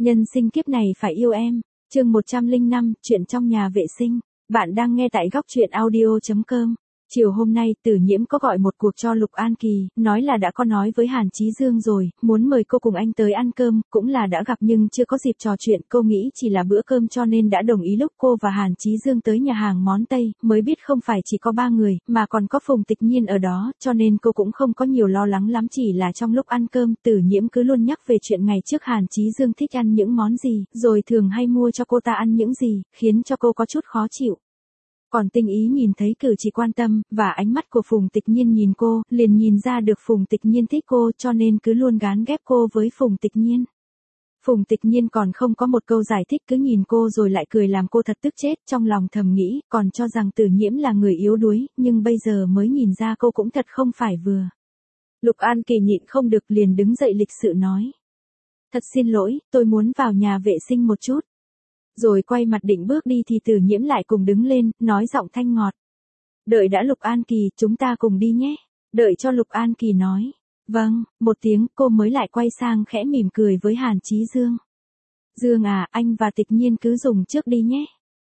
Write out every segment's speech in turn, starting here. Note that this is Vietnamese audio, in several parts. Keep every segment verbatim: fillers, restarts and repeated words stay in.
Nhân sinh kiếp này phải yêu em. Chương một trăm lẻ năm, chuyện trong nhà vệ sinh. Bạn đang nghe tại góc truyện audio chấm com. Chiều hôm nay, Tử Nhiễm có gọi một cuộc cho Lục An Kỳ, nói là đã có nói với Hàn Chí Dương rồi, muốn mời cô cùng anh tới ăn cơm, cũng là đã gặp nhưng chưa có dịp trò chuyện, cô nghĩ chỉ là bữa cơm cho nên đã đồng ý. Lúc cô và Hàn Chí Dương tới nhà hàng món Tây, mới biết không phải chỉ có ba người, mà còn có Phùng Tịch Nhiên ở đó, cho nên cô cũng không có nhiều lo lắng lắm, chỉ là trong lúc ăn cơm, Tử Nhiễm cứ luôn nhắc về chuyện ngày trước Hàn Chí Dương thích ăn những món gì, rồi thường hay mua cho cô ta ăn những gì, khiến cho cô có chút khó chịu. Còn Tinh Ý nhìn thấy cử chỉ quan tâm, và ánh mắt của Phùng Tịch Nhiên nhìn cô, liền nhìn ra được Phùng Tịch Nhiên thích cô, cho nên cứ luôn gán ghép cô với Phùng Tịch Nhiên. Phùng Tịch Nhiên còn không có một câu giải thích, cứ nhìn cô rồi lại cười làm cô thật tức chết, trong lòng thầm nghĩ, còn cho rằng Tử Nhiễm là người yếu đuối, nhưng bây giờ mới nhìn ra cô cũng thật không phải vừa. Lục An Kỳ nhịn không được liền đứng dậy lịch sự nói. Thật xin lỗi, tôi muốn vào nhà vệ sinh một chút. Rồi quay mặt định bước đi thì Tử Nhiễm lại cùng đứng lên, nói giọng thanh ngọt. Đợi đã Lục An Kỳ, chúng ta cùng đi nhé. Đợi cho Lục An Kỳ nói. Vâng, một tiếng, cô mới lại quay sang khẽ mỉm cười với Hàn Chí Dương. Dương à, anh và Tịch Nhiên cứ dùng trước đi nhé.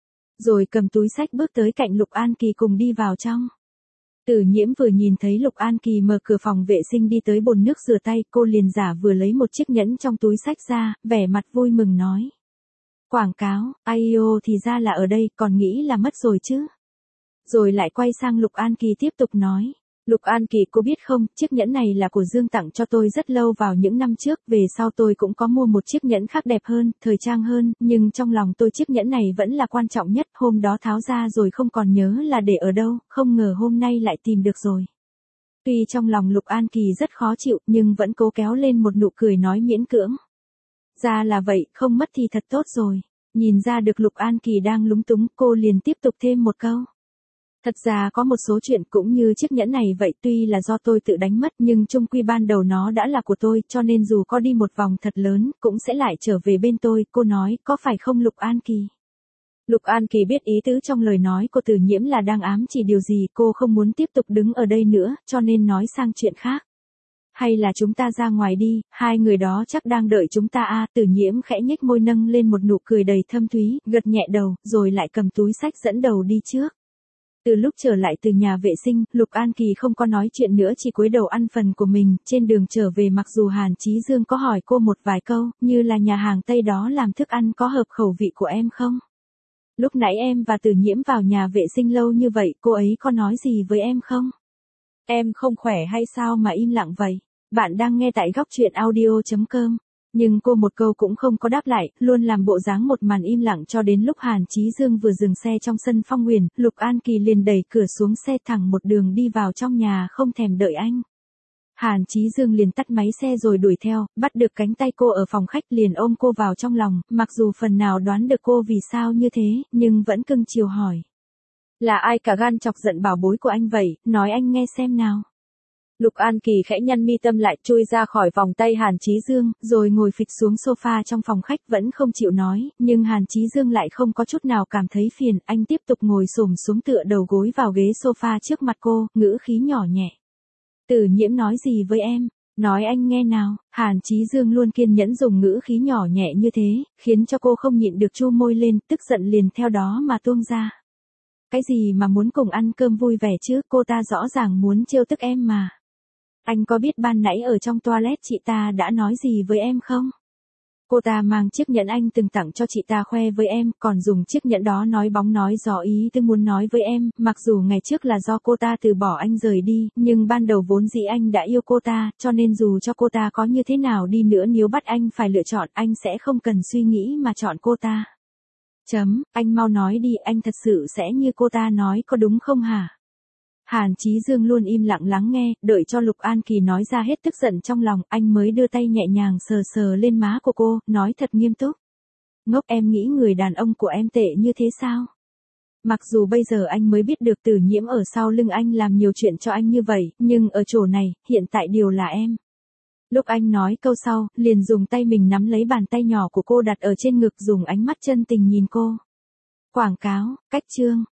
Rồi cầm túi xách bước tới cạnh Lục An Kỳ cùng đi vào trong. Tử Nhiễm vừa nhìn thấy Lục An Kỳ mở cửa phòng vệ sinh đi tới bồn nước rửa tay, cô liền giả vừa lấy một chiếc nhẫn trong túi xách ra, vẻ mặt vui mừng nói. Quảng cáo, ai ô thì ra là ở đây, còn nghĩ là mất rồi chứ. Rồi lại quay sang Lục An Kỳ tiếp tục nói. Lục An Kỳ, cô biết không, chiếc nhẫn này là của Dương tặng cho tôi rất lâu vào những năm trước, về sau tôi cũng có mua một chiếc nhẫn khác đẹp hơn, thời trang hơn, nhưng trong lòng tôi chiếc nhẫn này vẫn là quan trọng nhất, hôm đó tháo ra rồi không còn nhớ là để ở đâu, không ngờ hôm nay lại tìm được rồi. Tuy trong lòng Lục An Kỳ rất khó chịu, nhưng vẫn cố kéo lên một nụ cười nói miễn cưỡng. Ra là vậy, không mất thì thật tốt rồi. Nhìn ra được Lục An Kỳ đang lúng túng, cô liền tiếp tục thêm một câu. Thật ra có một số chuyện cũng như chiếc nhẫn này vậy, tuy là do tôi tự đánh mất nhưng chung quy ban đầu nó đã là của tôi, cho nên dù có đi một vòng thật lớn, cũng sẽ lại trở về bên tôi, cô nói, có phải không Lục An Kỳ? Lục An Kỳ biết ý tứ trong lời nói của Tử Nhiễm là đang ám chỉ điều gì, cô không muốn tiếp tục đứng ở đây nữa, cho nên nói sang chuyện khác. Hay là chúng ta ra ngoài đi, hai người đó chắc đang đợi chúng ta à, Tử Nhiễm khẽ nhếch môi nâng lên một nụ cười đầy thâm thúy, gật nhẹ đầu, rồi lại cầm túi xách dẫn đầu đi trước. Từ lúc trở lại từ nhà vệ sinh, Lục An Kỳ không có nói chuyện nữa, chỉ cúi đầu ăn phần của mình, trên đường trở về mặc dù Hàn Chí Dương có hỏi cô một vài câu, như là nhà hàng Tây đó làm thức ăn có hợp khẩu vị của em không? Lúc nãy em và Tử Nhiễm vào nhà vệ sinh lâu như vậy, cô ấy có nói gì với em không? Em không khỏe hay sao mà im lặng vậy? Bạn đang nghe tại góc truyện audio chấm com. Nhưng cô một câu cũng không có đáp lại, luôn làm bộ dáng một màn im lặng cho đến lúc Hàn Chí Dương vừa dừng xe trong sân Phong Huyền, Lục An Kỳ liền đẩy cửa xuống xe thẳng một đường đi vào trong nhà không thèm đợi anh. Hàn Chí Dương liền tắt máy xe rồi đuổi theo, bắt được cánh tay cô ở phòng khách liền ôm cô vào trong lòng, mặc dù phần nào đoán được cô vì sao như thế, nhưng vẫn cưng chiều hỏi. Là ai cả gan chọc giận bảo bối của anh vậy, nói anh nghe xem nào. Lục An Kỳ khẽ nhăn mi tâm lại, chui ra khỏi vòng tay Hàn Chí Dương, rồi ngồi phịch xuống sofa trong phòng khách vẫn không chịu nói, nhưng Hàn Chí Dương lại không có chút nào cảm thấy phiền, anh tiếp tục ngồi xổm xuống tựa đầu gối vào ghế sofa trước mặt cô, ngữ khí nhỏ nhẹ. Tử Nhiễm nói gì với em? Nói anh nghe nào. Hàn Chí Dương luôn kiên nhẫn dùng ngữ khí nhỏ nhẹ như thế, khiến cho cô không nhịn được chu môi lên, tức giận liền theo đó mà tuông ra. Cái gì mà muốn cùng ăn cơm vui vẻ chứ, cô ta rõ ràng muốn trêu tức em mà. Anh có biết ban nãy ở trong toilet chị ta đã nói gì với em không? Cô ta mang chiếc nhẫn anh từng tặng cho chị ta khoe với em, còn dùng chiếc nhẫn đó nói bóng nói gió ý tư muốn nói với em, mặc dù ngày trước là do cô ta từ bỏ anh rời đi, nhưng ban đầu vốn dĩ anh đã yêu cô ta, cho nên dù cho cô ta có như thế nào đi nữa nếu bắt anh phải lựa chọn, anh sẽ không cần suy nghĩ mà chọn cô ta. Chấm, anh mau nói đi, anh thật sự sẽ như cô ta nói có đúng không hả? Hàn Chí Dương luôn im lặng lắng nghe, đợi cho Lục An Kỳ nói ra hết tức giận trong lòng, anh mới đưa tay nhẹ nhàng sờ sờ lên má của cô, nói thật nghiêm túc. Ngốc, em nghĩ người đàn ông của em tệ như thế sao? Mặc dù bây giờ anh mới biết được Tử Nhiễm ở sau lưng anh làm nhiều chuyện cho anh như vậy, nhưng ở chỗ này, hiện tại điều là em. Lúc anh nói câu sau, liền dùng tay mình nắm lấy bàn tay nhỏ của cô đặt ở trên ngực, dùng ánh mắt chân tình nhìn cô. Quảng cáo, cách chương.